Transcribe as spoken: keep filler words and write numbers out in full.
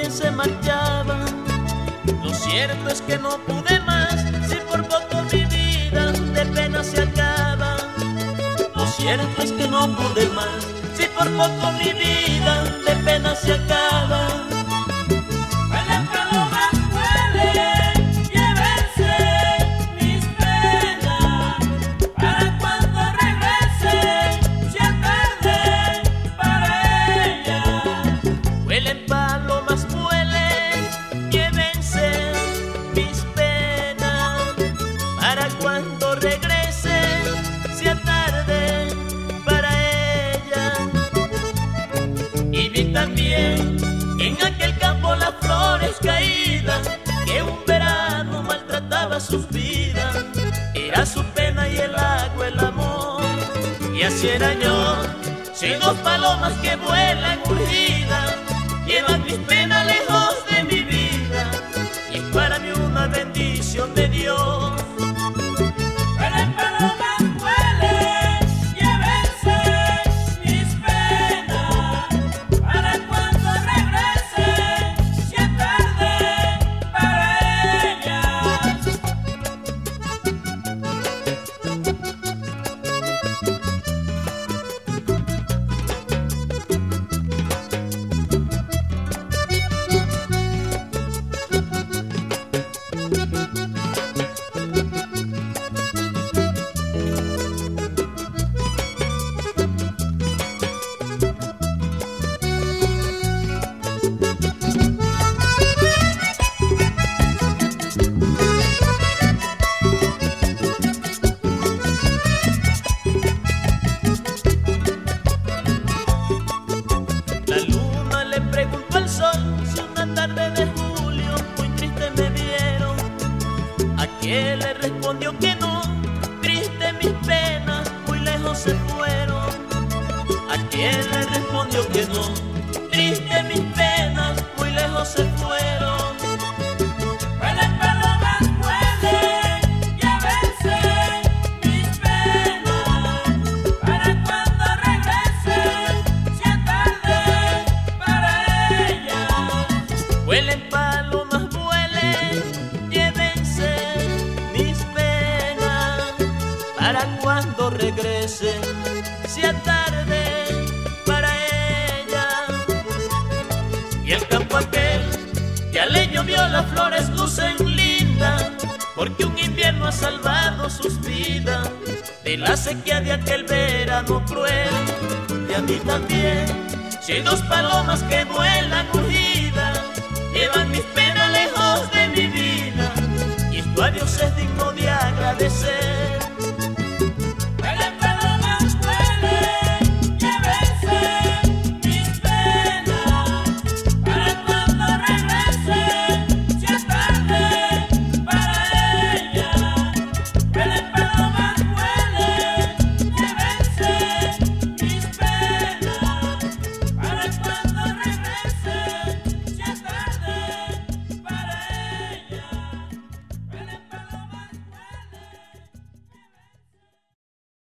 que se marchaban. Lo cierto es que no pude más, si por poco mi vida de pena se acaba. Lo cierto es que no pude más, si por poco mi vida de pena se acaba. Vuelen palomas, vuelen, llévense mis penas, para cuando regrese sea tarde para ella. Vuelen palomas, vuelen, llévense mis penas, para cuando regrese sea tarde para ella. Y vi también en aquel campo las flores caídas, que un verano maltrataba sus vidas. Era su pena y el agua el amor, y así era yo. Soy dos palomas que vuelan urgidas, llevan mis penas lejos de mi vida, y es para mí una bendición de Dios. Vuelen palomas, vuelen, llévense mis penas, para cuando regrese sea tarde para ellas. La luna le preguntó al sol si una tarde de julio muy triste me vieron. Aquel le respondió que no, triste mis penas muy lejos se fueron. Aquel le respondió que no, triste mis penas muy lejos se fueron. Vuelen palomas, vuelen, llévense mis penas, para cuando regrese sea tarde para ellas. Vuelen palomas, vuelen, llévense mis penas, para cuando regrese sea tarde para ella. Y el campo aquel ya le llovió, las flores lucen lindas, porque un invierno ha salvado sus vidas de la sequía de aquel verano cruel. Y a mí también, si hay dos palomas que vuelan urgidas,